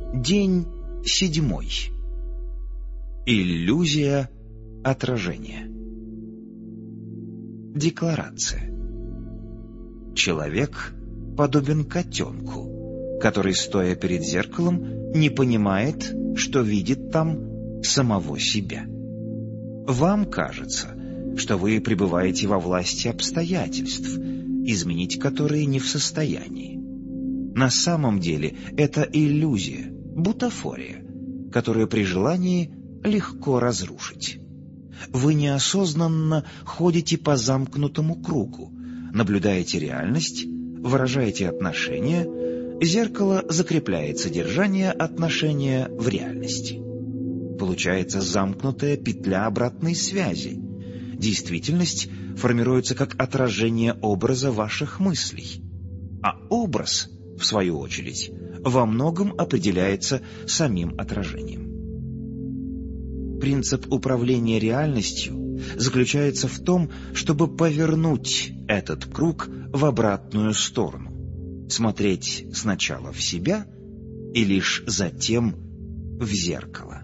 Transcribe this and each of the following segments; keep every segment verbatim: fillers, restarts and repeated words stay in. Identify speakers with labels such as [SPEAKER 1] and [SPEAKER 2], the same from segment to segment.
[SPEAKER 1] День седьмой. Иллюзия отражения. Декларация. Человек подобен котенку, который, стоя перед зеркалом, не понимает, что видит там самого себя. Вам кажется, что вы пребываете во власти обстоятельств, изменить которые не в состоянии. На самом деле это иллюзия, бутафория, которую при желании легко разрушить. Вы неосознанно ходите по замкнутому кругу, наблюдаете реальность, выражаете отношения, зеркало закрепляет содержание отношения в реальности. Получается замкнутая петля обратной связи. Действительность формируется как отражение образа ваших мыслей, а образ, в свою очередь, во многом определяется самим отражением. Принцип управления реальностью заключается в том, чтобы повернуть этот круг в обратную сторону, смотреть сначала в себя и лишь затем в зеркало.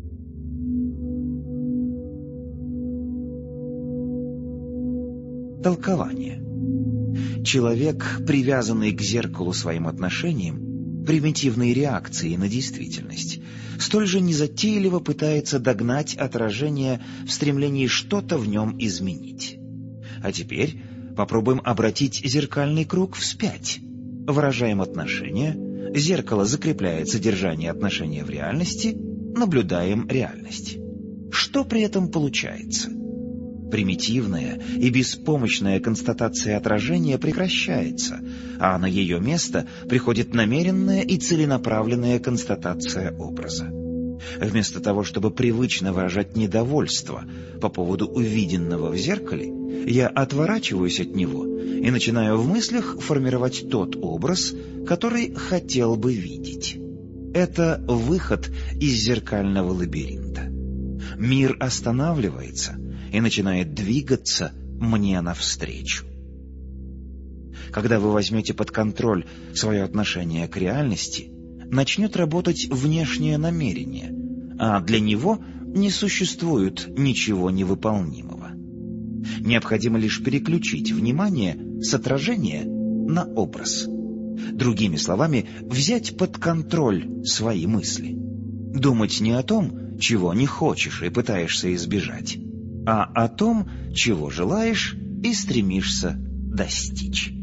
[SPEAKER 1] Толкование. Человек, привязанный к зеркалу своим отношением, примитивной реакцией на действительность, столь же незатейливо пытается догнать отражение в стремлении что-то в нем изменить. А теперь попробуем обратить зеркальный круг вспять. Выражаем отношения, зеркало закрепляет содержание отношения в реальности, наблюдаем реальность. Что при этом получается? Примитивная и беспомощная констатация отражения прекращается, а на ее место приходит намеренная и целенаправленная констатация образа. Вместо того, чтобы привычно выражать недовольство по поводу увиденного в зеркале, я отворачиваюсь от него и начинаю в мыслях формировать тот образ, который хотел бы видеть. Это выход из зеркального лабиринта. Мир останавливается и начинает двигаться мне навстречу. Когда вы возьмете под контроль свое отношение к реальности, начнет работать внешнее намерение, а для него не существует ничего невыполнимого. Необходимо лишь переключить внимание с отражения на образ. Другими словами, взять под контроль свои мысли. Думать не о том, чего не хочешь и пытаешься избежать, а о том, чего желаешь и стремишься достичь.